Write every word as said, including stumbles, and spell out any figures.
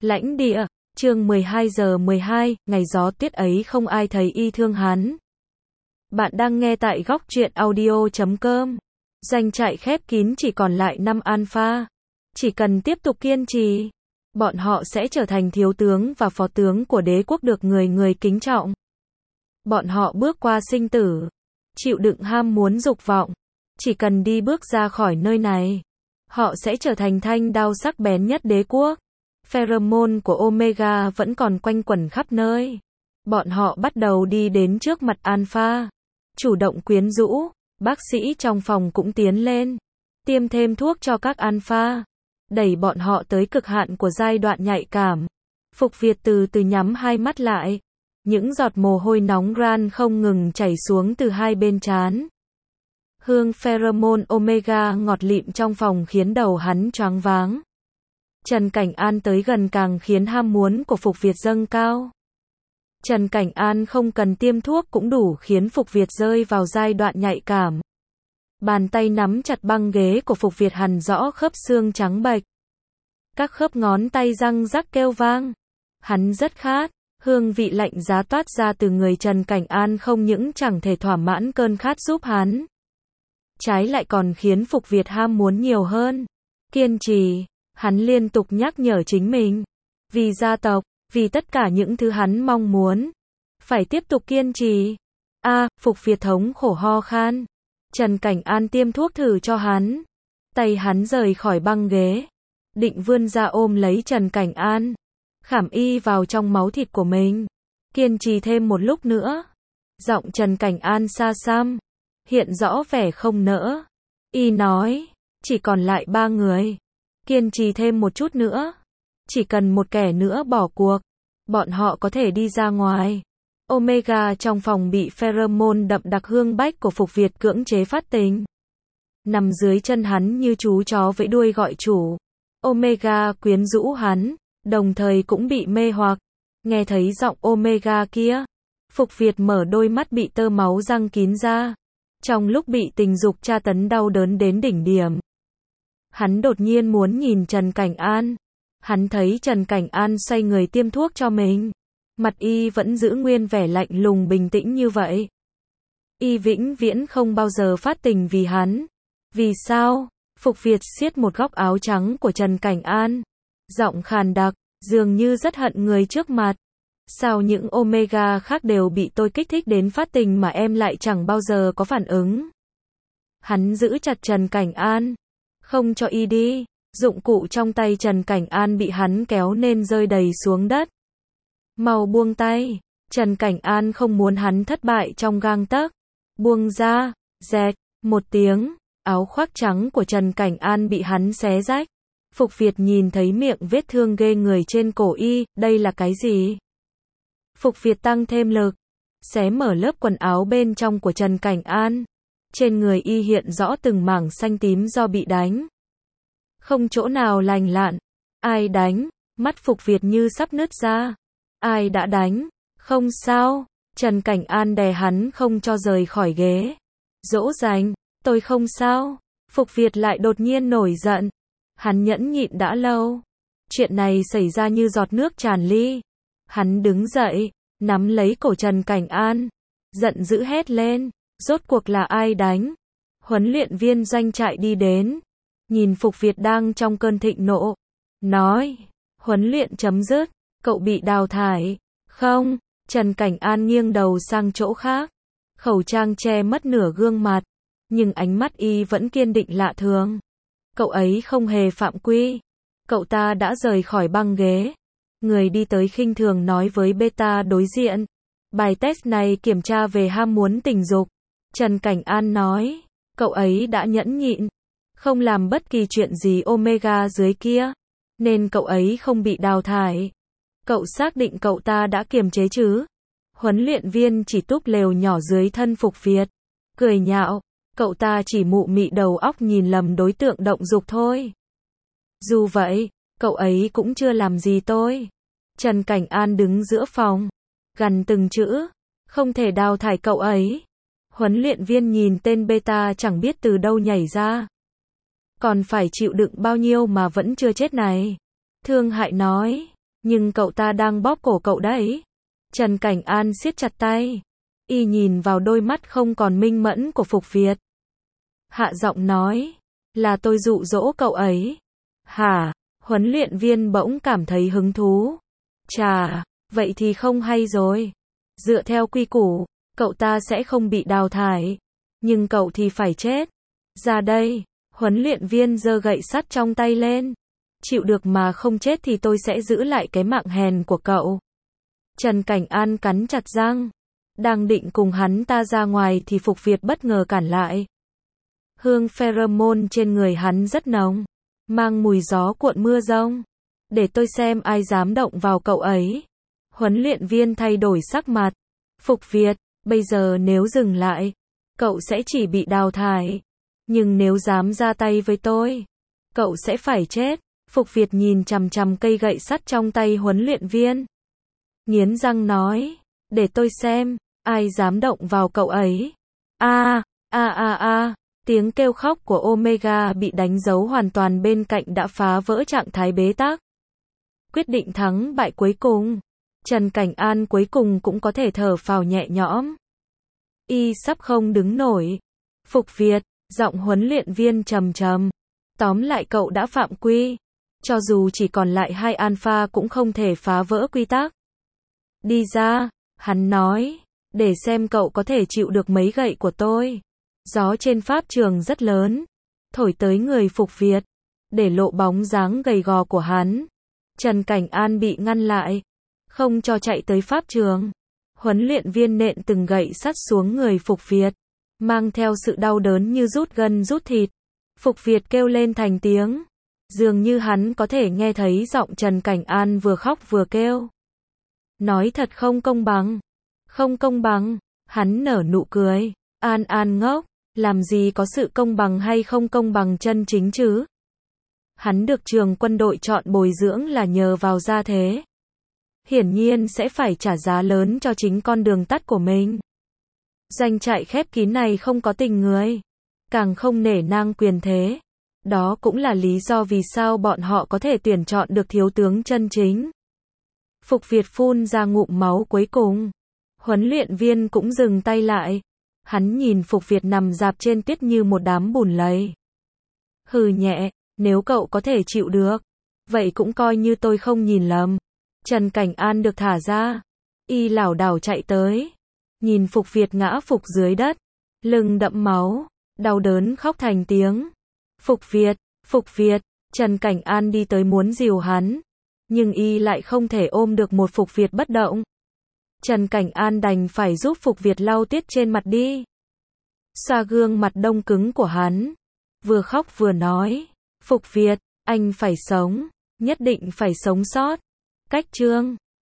Lãnh địa, chương mười hai giờ mười hai, ngày gió tuyết ấy không ai thấy y thương hắn. Bạn đang nghe tại góc truyện audio chấm com. Doanh trại khép kín chỉ còn lại năm alpha. Chỉ cần tiếp tục kiên trì, bọn họ sẽ trở thành thiếu tướng và phó tướng của đế quốc được người người kính trọng. Bọn họ bước qua sinh tử, chịu đựng ham muốn dục vọng. Chỉ cần đi bước ra khỏi nơi này, họ sẽ trở thành thanh đao sắc bén nhất đế quốc. Pheromone của Omega vẫn còn quanh quẩn khắp nơi. Bọn họ bắt đầu đi đến trước mặt Alpha, chủ động quyến rũ. Bác sĩ trong phòng cũng tiến lên, tiêm thêm thuốc cho các Alpha, đẩy bọn họ tới cực hạn của giai đoạn nhạy cảm. Phục Việt từ từ nhắm hai mắt lại, những giọt mồ hôi nóng ran không ngừng chảy xuống từ hai bên trán. Hương pheromone Omega ngọt lịm trong phòng khiến đầu hắn choáng váng. Trần Cảnh An tới gần càng khiến ham muốn của Phục Việt dâng cao. Trần Cảnh An không cần tiêm thuốc cũng đủ khiến Phục Việt rơi vào giai đoạn nhạy cảm. Bàn tay nắm chặt băng ghế của Phục Việt hằn rõ khớp xương trắng bệch. Các khớp ngón tay răng rắc kêu vang. Hắn rất khát, hương vị lạnh giá toát ra từ người Trần Cảnh An không những chẳng thể thỏa mãn cơn khát giúp hắn, trái lại còn khiến Phục Việt ham muốn nhiều hơn. Kiên trì, hắn liên tục nhắc nhở chính mình. Vì gia tộc, vì tất cả những thứ hắn mong muốn, phải tiếp tục kiên trì. A, à, Phục Việt thống khổ ho khan. Trần Cảnh An tiêm thuốc thử cho hắn. Tay hắn rời khỏi băng ghế, định vươn ra ôm lấy Trần Cảnh An, khảm y vào trong máu thịt của mình. Kiên trì thêm một lúc nữa. Giọng Trần Cảnh An xa xăm, hiện rõ vẻ không nỡ. Y nói, chỉ còn lại ba người. Kiên trì thêm một chút nữa. Chỉ cần một kẻ nữa bỏ cuộc, bọn họ có thể đi ra ngoài. Omega trong phòng bị pheromone đậm đặc hương bách của Phục Việt cưỡng chế phát tình. Nằm dưới chân hắn như chú chó vẫy đuôi gọi chủ. Omega quyến rũ hắn, đồng thời cũng bị mê hoặc. Nghe thấy giọng Omega kia, Phục Việt mở đôi mắt bị tơ máu răng kín ra. Trong lúc bị tình dục tra tấn đau đớn đến đỉnh điểm, hắn đột nhiên muốn nhìn Trần Cảnh An. Hắn thấy Trần Cảnh An xoay người tiêm thuốc cho mình. Mặt y vẫn giữ nguyên vẻ lạnh lùng bình tĩnh như vậy. Y vĩnh viễn không bao giờ phát tình vì hắn. Vì sao? Phục Việt siết một góc áo trắng của Trần Cảnh An. Giọng khàn đặc, dường như rất hận người trước mặt. Sao những Omega khác đều bị tôi kích thích đến phát tình mà em lại chẳng bao giờ có phản ứng? Hắn giữ chặt Trần Cảnh An, không cho y đi. Dụng cụ trong tay Trần Cảnh An bị hắn kéo nên rơi đầy xuống đất. Mau buông tay. Trần Cảnh An không muốn hắn thất bại trong gang tấc. Buông ra. Dẹt. Một tiếng. Áo khoác trắng của Trần Cảnh An bị hắn xé rách. Phục Việt nhìn thấy miệng vết thương ghê người trên cổ y. Đây là cái gì? Phục Việt tăng thêm lực, xé mở lớp quần áo bên trong của Trần Cảnh An. Trên người y hiện rõ từng mảng xanh tím do bị đánh. Không chỗ nào lành lặn. Ai đánh? Mắt Phục Việt như sắp nứt ra. Ai đã đánh? Không sao. Trần Cảnh An đè hắn không cho rời khỏi ghế. Dỗ dành, tôi không sao. Phục Việt lại đột nhiên nổi giận. Hắn nhẫn nhịn đã lâu. Chuyện này xảy ra như giọt nước tràn ly. Hắn đứng dậy, nắm lấy cổ Trần Cảnh An, giận dữ hét lên. Rốt cuộc là ai đánh? Huấn luyện viên doanh trại đi đến, nhìn Phục Việt đang trong cơn thịnh nộ, nói, huấn luyện chấm dứt, cậu bị đào thải. Không, Trần Cảnh An nghiêng đầu sang chỗ khác, khẩu trang che mất nửa gương mặt, nhưng ánh mắt y vẫn kiên định lạ thường. Cậu ấy không hề phạm quy. Cậu ta đã rời khỏi băng ghế. Người đi tới khinh thường nói với beta đối diện, bài test này kiểm tra về ham muốn tình dục. Trần Cảnh An nói, cậu ấy đã nhẫn nhịn, không làm bất kỳ chuyện gì Omega dưới kia, nên cậu ấy không bị đào thải. Cậu xác định cậu ta đã kiềm chế chứ? Huấn luyện viên chỉ túp lều nhỏ dưới thân Phục Việt, cười nhạo, cậu ta chỉ mụ mị đầu óc nhìn lầm đối tượng động dục thôi. Dù vậy, cậu ấy cũng chưa làm gì tôi. Trần Cảnh An đứng giữa phòng, gằn từng chữ, không thể đào thải cậu ấy. Huấn luyện viên nhìn tên beta chẳng biết từ đâu nhảy ra. Còn phải chịu đựng bao nhiêu mà vẫn chưa chết này. Thương hại nói, Nhưng cậu ta đang bóp cổ cậu đấy. Trần Cảnh An siết chặt tay. Y nhìn vào đôi mắt không còn minh mẫn của Phục Việt. Hạ giọng nói, là tôi dụ dỗ cậu ấy. Hả? Huấn luyện viên bỗng cảm thấy hứng thú. Chà, vậy thì không hay rồi. Dựa theo quy củ, cậu ta sẽ không bị đào thải. Nhưng cậu thì phải chết. Ra đây, huấn luyện viên giơ gậy sắt trong tay lên. Chịu được mà không chết thì tôi sẽ giữ lại cái mạng hèn của cậu. Trần Cảnh An cắn chặt răng. Đang định cùng hắn ta ra ngoài thì Phục Việt bất ngờ cản lại. Hương pheromone trên người hắn rất nồng, mang mùi gió cuộn mưa rông. Để tôi xem ai dám động vào cậu ấy. Huấn luyện viên thay đổi sắc mặt. Phục Việt, bây giờ nếu dừng lại, cậu sẽ chỉ bị đào thải. Nhưng nếu dám ra tay với tôi, cậu sẽ phải chết. Phục Việt nhìn chằm chằm cây gậy sắt trong tay huấn luyện viên. Nghiến răng nói, để tôi xem, ai dám động vào cậu ấy. A, a a a, tiếng kêu khóc của Omega bị đánh dấu hoàn toàn bên cạnh đã phá vỡ trạng thái bế tắc. Quyết định thắng bại cuối cùng. Trần Cảnh An cuối cùng cũng có thể thở phào nhẹ nhõm. Y sắp không đứng nổi. Phục Việt, giọng huấn luyện viên trầm trầm. Tóm lại cậu đã phạm quy. Cho dù chỉ còn lại hai alpha cũng không thể phá vỡ quy tắc. Đi ra, hắn nói, để xem cậu có thể chịu được mấy gậy của tôi. Gió trên pháp trường rất lớn, thổi tới người Phục Việt, để lộ bóng dáng gầy gò của hắn. Trần Cảnh An bị ngăn lại, không cho chạy tới pháp trường. Huấn luyện viên nện từng gậy sắt xuống người Phục Việt, mang theo sự đau đớn như rút gân rút thịt. Phục Việt kêu lên thành tiếng, dường như hắn có thể nghe thấy giọng Trần Cảnh An vừa khóc vừa kêu. Nói thật không công bằng. Không công bằng. Hắn nở nụ cười. An An ngốc, làm gì có sự công bằng hay không công bằng chân chính chứ? Hắn được trường quân đội chọn bồi dưỡng là nhờ vào gia thế. Hiển nhiên sẽ phải trả giá lớn cho chính con đường tắt của mình. Doanh trại khép kín này không có tình người, càng không nể nang quyền thế. Đó cũng là lý do vì sao bọn họ có thể tuyển chọn được thiếu tướng chân chính. Phục Việt phun ra ngụm máu cuối cùng. Huấn luyện viên cũng dừng tay lại. Hắn nhìn Phục Việt nằm rạp trên tuyết như một đám bùn lầy. Hừ nhẹ, nếu cậu có thể chịu được, vậy cũng coi như tôi không nhìn lầm. Trần Cảnh An được thả ra. Y lảo đảo chạy tới. Nhìn Phục Việt ngã phục dưới đất. Lưng đẫm máu. Đau đớn khóc thành tiếng. Phục Việt, Phục Việt. Trần Cảnh An đi tới muốn dìu hắn. Nhưng Y lại không thể ôm được một Phục Việt bất động. Trần Cảnh An đành phải giúp Phục Việt lau tiết trên mặt đi. Xoa gương mặt đông cứng của hắn. Vừa khóc vừa nói. Phục Việt, anh phải sống. Nhất định phải sống sót. Cách chương